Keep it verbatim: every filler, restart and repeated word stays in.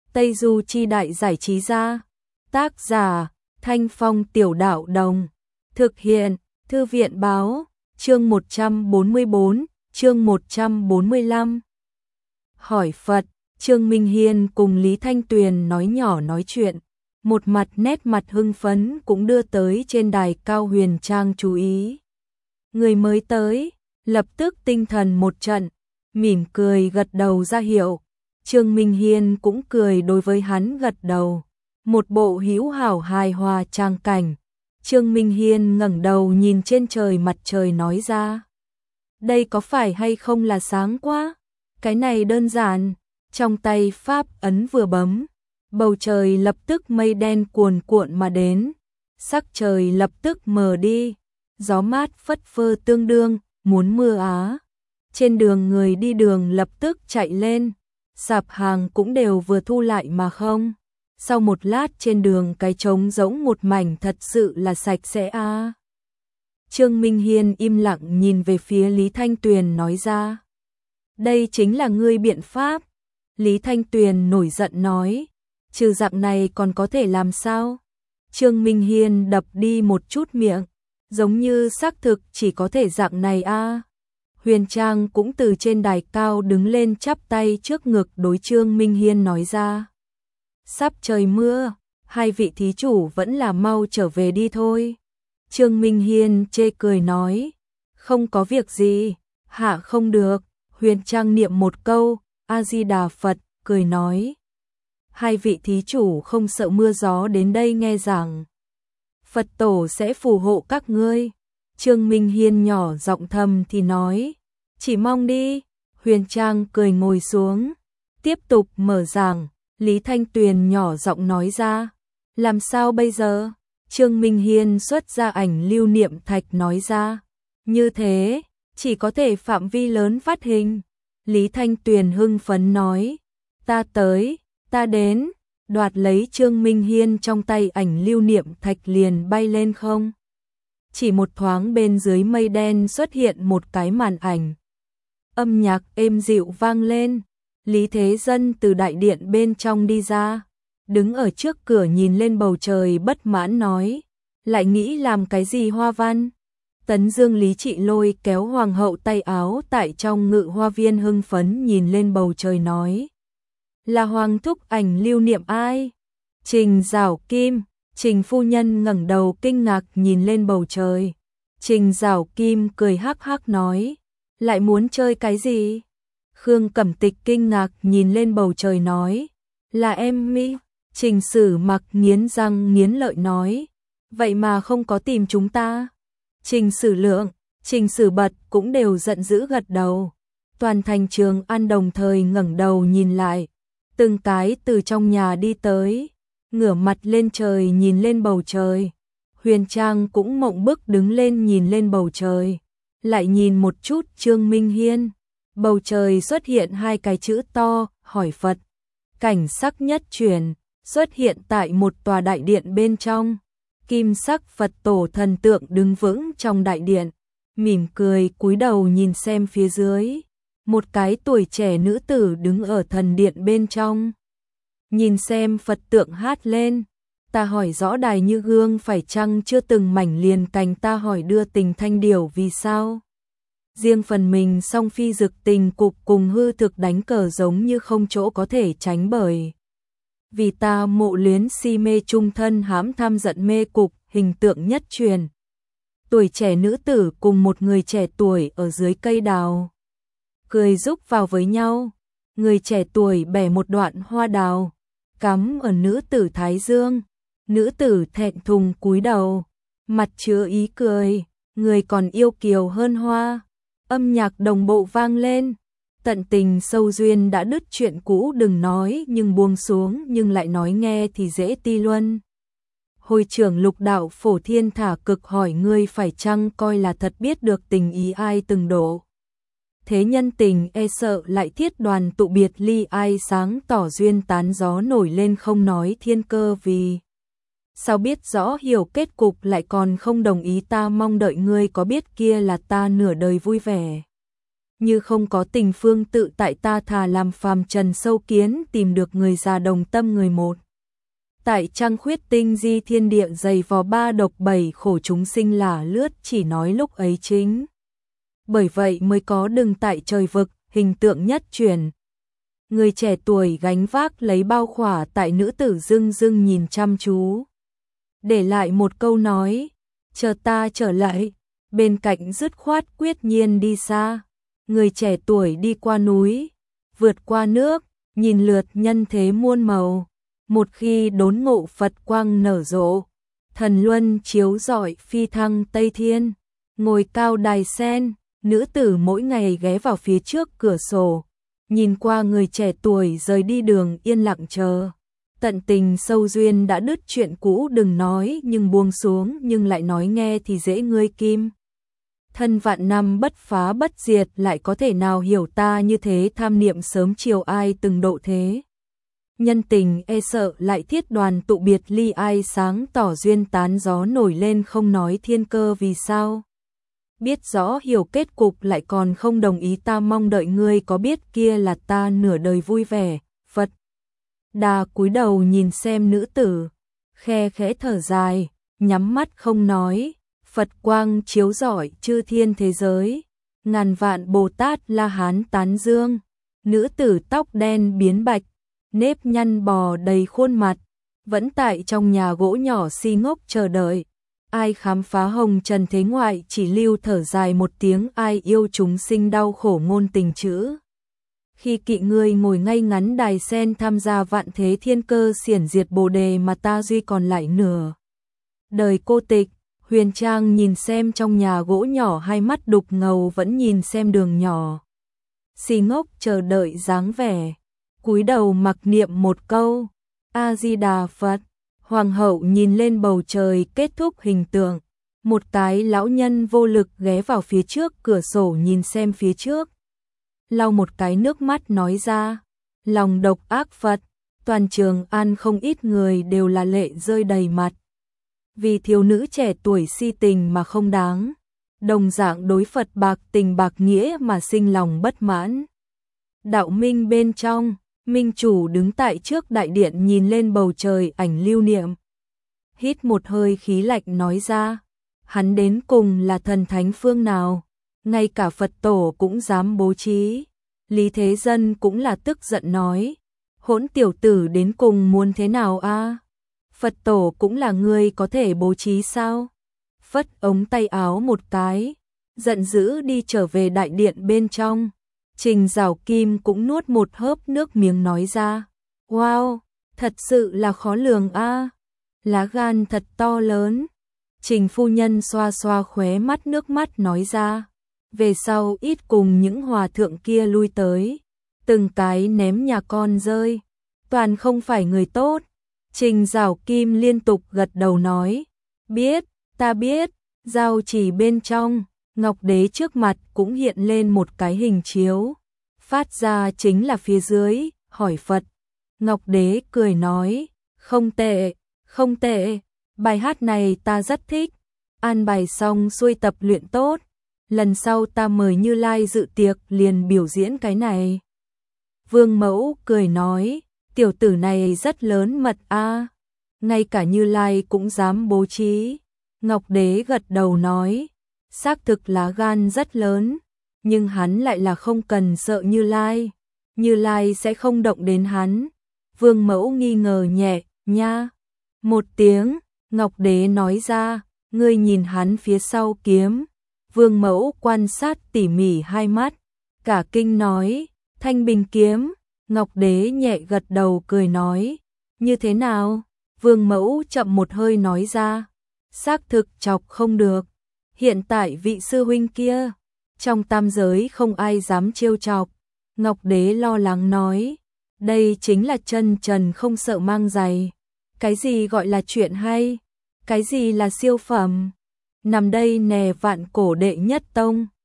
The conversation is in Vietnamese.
Tây Du Chi Đại Giải Trí Gia. Tác giả Thanh Phong Tiểu Đạo Đồng. Thực hiện Thư viện Báo. Chương một trăm bốn mươi bốn, chương một trăm bốn mươi lăm. Hỏi Phật. Trương Minh Hiên cùng Lý Thanh Tuyền nói nhỏ nói chuyện, một mặt nét mặt hưng phấn cũng đưa tới trên đài cao Huyền Trang chú ý. Người mới tới, lập tức tinh thần một trận, mỉm cười gật đầu ra hiệu. Trương Minh Hiên cũng cười đối với hắn gật đầu, một bộ hữu hảo hài hòa trang cảnh. Trương Minh Hiên ngẩng đầu nhìn trên trời mặt trời nói ra: đây có phải hay không là sáng quá? Cái này đơn giản. Trong tay pháp ấn vừa bấm, bầu trời lập tức mây đen cuồn cuộn mà đến, sắc trời lập tức mờ đi, gió mát phất phơ tương đương, muốn mưa á. Trên đường người đi đường lập tức chạy lên, sạp hàng cũng đều vừa thu lại mà không. Sau một lát trên đường cái trống rỗng một mảnh, thật sự là sạch sẽ á. Trương Minh Hiên im lặng nhìn về phía Lý Thanh Tuyền nói ra: đây chính là ngươi biện pháp. Lý Thanh Tuyền nổi giận nói: trừ dạng này còn có thể làm sao? Trương Minh Hiên đập đi một chút miệng, giống như xác thực chỉ có thể dạng này a. Huyền Trang cũng từ trên đài cao đứng lên chắp tay trước ngực đối Trương Minh Hiên nói ra: sắp trời mưa, hai vị thí chủ vẫn là mau trở về đi thôi. Trương Minh Hiên chê cười nói: không có việc gì, hạ không được. Huyền Trang niệm một câu A-di-đà Phật, cười nói: hai vị thí chủ không sợ mưa gió đến đây nghe giảng, Phật tổ sẽ phù hộ các ngươi. Trương Minh Hiên nhỏ giọng thầm thì nói: chỉ mong đi. Huyền Trang cười ngồi xuống, tiếp tục mở giảng. Lý Thanh Tuyền nhỏ giọng nói ra: làm sao bây giờ? Trương Minh Hiên xuất ra ảnh lưu niệm thạch nói ra: như thế, chỉ có thể phạm vi lớn phát hình. Lý Thanh Tuyền hưng phấn nói: ta tới, ta đến. Đoạt lấy Trương Minh Hiên trong tay ảnh lưu niệm thạch liền bay lên không. Chỉ một thoáng bên dưới mây đen xuất hiện một cái màn ảnh. Âm nhạc êm dịu vang lên. Lý Thế Dân từ đại điện bên trong đi ra, đứng ở trước cửa nhìn lên bầu trời bất mãn nói: lại nghĩ làm cái gì hoa văn? Tấn Dương Lý Trị Lôi kéo hoàng hậu tay áo tại trong ngự hoa viên hưng phấn nhìn lên bầu trời nói: là hoàng thúc ảnh lưu niệm ai? Trình Giảo Kim. Trình phu nhân ngẩng đầu kinh ngạc nhìn lên bầu trời. Trình Giảo Kim cười hắc hắc nói: lại muốn chơi cái gì? Khương Cẩm Tịch kinh ngạc nhìn lên bầu trời nói: là em Mỹ. Trình Sử Mặc nghiến răng nghiến lợi nói: vậy mà không có tìm chúng ta. Trình Sử Lượng, Trình Sử Bật cũng đều giận dữ gật đầu. Toàn thành Trường An đồng thời ngẩng đầu nhìn lại, từng cái từ trong nhà đi tới, ngửa mặt lên trời nhìn lên bầu trời. Huyền Trang cũng mộng bức đứng lên nhìn lên bầu trời, lại nhìn một chút Trương Minh Hiên. Bầu trời xuất hiện hai cái chữ to, hỏi Phật. Cảnh sắc nhất chuyển, xuất hiện tại một tòa đại điện bên trong. Kim sắc Phật tổ thần tượng đứng vững trong đại điện, mỉm cười cúi đầu nhìn xem phía dưới. Một cái tuổi trẻ nữ tử đứng ở thần điện bên trong, nhìn xem Phật tượng hát lên: ta hỏi rõ đài như gương phải chăng chưa từng mảnh liền cành, ta hỏi đưa tình thanh điểu vì sao. Riêng phần mình song phi dực tình cục cùng hư thực đánh cờ giống như không chỗ có thể tránh, bởi vì ta mộ luyến si mê trung thân hãm tham giận mê cục, hình tượng nhất truyền. Tuổi trẻ nữ tử cùng một người trẻ tuổi ở dưới cây đào, cười rúc vào với nhau. Người trẻ tuổi bẻ một đoạn hoa đào, cắm ở nữ tử thái dương. Nữ tử thẹn thùng cúi đầu, mặt chứa ý cười, người còn yêu kiều hơn hoa. Âm nhạc đồng bộ vang lên, tận tình sâu duyên đã đứt, chuyện cũ đừng nói nhưng buông xuống, nhưng lại nói nghe thì dễ ti luân. Hồi trưởng Lục Đạo Phổ Thiên thả cực hỏi: ngươi phải chăng coi là thật biết được tình ý ai từng độ? Thế nhân tình e sợ lại thiết đoàn tụ biệt ly, ai sáng tỏ duyên tán gió nổi lên không nói thiên cơ, vì sao biết rõ hiểu kết cục lại còn không đồng ý, ta mong đợi ngươi có biết kia là ta nửa đời vui vẻ. như không có tình phương tự tại ta thà làm phàm trần sâu kiến tìm được người già đồng tâm người một. Tại trăng khuyết tinh di thiên địa dày vò ba độc bảy khổ chúng sinh là lướt chỉ nói lúc ấy chính. Bởi vậy mới có đừng tại trời vực, hình tượng nhất truyền. Người trẻ tuổi gánh vác lấy bao khỏa tại nữ tử dưng dưng nhìn chăm chú. Để lại một câu nói, chờ ta trở lại, bên cạnh dứt khoát quyết nhiên đi xa. Người trẻ tuổi đi qua núi, vượt qua nước, nhìn lượt nhân thế muôn màu. Một khi đốn ngộ Phật quang nở rộ, thần luân chiếu rọi phi thăng Tây Thiên, ngồi cao đài sen, nữ tử mỗi ngày ghé vào phía trước cửa sổ, nhìn qua người trẻ tuổi rời đi đường yên lặng chờ. Tận tình sâu duyên đã đứt chuyện cũ đừng nói nhưng buông xuống nhưng lại nói nghe thì dễ ngươi kim. Thân vạn năm bất phá bất diệt lại có thể nào hiểu ta như thế tham niệm sớm chiều ai từng độ thế. Nhân tình e sợ lại thiết đoàn tụ biệt ly ai sáng tỏ duyên tán gió nổi lên không nói thiên cơ vì sao. Biết rõ hiểu kết cục lại còn không đồng ý ta mong đợi ngươi có biết kia là ta nửa đời vui vẻ. Phật Đà cúi đầu nhìn xem nữ tử, khe khẽ thở dài, nhắm mắt không nói. Phật quang chiếu rọi chư thiên thế giới, ngàn vạn Bồ Tát La Hán tán dương. Nữ tử tóc đen biến bạch, nếp nhăn bò đầy khuôn mặt, vẫn tại trong nhà gỗ nhỏ si ngốc chờ đợi. Ai khám phá hồng trần thế ngoại chỉ lưu thở dài một tiếng ai yêu chúng sinh đau khổ ngôn tình chữ. Khi kỵ ngươi ngồi ngay ngắn đài sen tham gia vạn thế thiên cơ xiển diệt bồ đề mà ta duy còn lại nửa. Đời cô tịch, Huyền Trang nhìn xem trong nhà gỗ nhỏ hai mắt đục ngầu vẫn nhìn xem đường nhỏ. Si ngốc chờ đợi dáng vẻ, cúi đầu mặc niệm một câu, A-di-đà Phật. Hoàng hậu nhìn lên bầu trời kết thúc hình tượng, một cái lão nhân vô lực ghé vào phía trước cửa sổ nhìn xem phía trước. Lau một cái nước mắt nói ra, lòng độc ác Phật, toàn Trường An không ít người đều là lệ rơi đầy mặt. Vì thiếu nữ trẻ tuổi si tình mà không đáng, đồng dạng đối Phật bạc tình bạc nghĩa mà sinh lòng bất mãn. Đạo minh bên trong, Minh chủ đứng tại trước đại điện nhìn lên bầu trời ảnh lưu niệm. Hít một hơi khí lạnh nói ra, hắn đến cùng là thần thánh phương nào, ngay cả Phật tổ cũng dám bố trí. Lý Thế Dân cũng là tức giận nói, hỗn tiểu tử đến cùng muốn thế nào a? Phật tổ cũng là người có thể bố trí sao? Phất ống tay áo một cái, giận dữ đi trở về đại điện bên trong. Trình Giảo Kim cũng nuốt một hớp nước miếng nói ra, wow, thật sự là khó lường a, lá gan thật to lớn. Trình phu nhân xoa xoa khóe mắt nước mắt nói ra, về sau ít cùng những hòa thượng kia lui tới, từng cái ném nhà con rơi, toàn không phải người tốt. Trình Giảo Kim liên tục gật đầu nói, biết, ta biết. Giao chỉ bên trong, Ngọc Đế trước mặt cũng hiện lên một cái hình chiếu, phát ra chính là phía dưới, hỏi Phật. Ngọc Đế cười nói, không tệ, không tệ, bài hát này ta rất thích, an bài xong xuôi tập luyện tốt, lần sau ta mời Như Lai dự tiệc liền biểu diễn cái này. Vương Mẫu cười nói, tiểu tử này rất lớn mật a, ngay cả Như Lai cũng dám bố trí. Ngọc Đế gật đầu nói, xác thực lá gan rất lớn, nhưng hắn lại là không cần sợ Như Lai, Như Lai sẽ không động đến hắn. Vương Mẫu nghi ngờ nhẹ, nha, một tiếng, Ngọc Đế nói ra, ngươi nhìn hắn phía sau kiếm. Vương Mẫu quan sát tỉ mỉ hai mắt, cả kinh nói, Thanh Bình kiếm. Ngọc Đế nhẹ gật đầu cười nói, như thế nào? Vương Mẫu chậm một hơi nói ra, xác thực chọc không được. Hiện tại vị sư huynh kia, trong tam giới không ai dám trêu chọc. Ngọc Đế lo lắng nói, đây chính là chân trần không sợ mang giày. Cái gì gọi là chuyện hay? Cái gì là siêu phẩm? Nằm đây nè vạn cổ đệ nhất tông.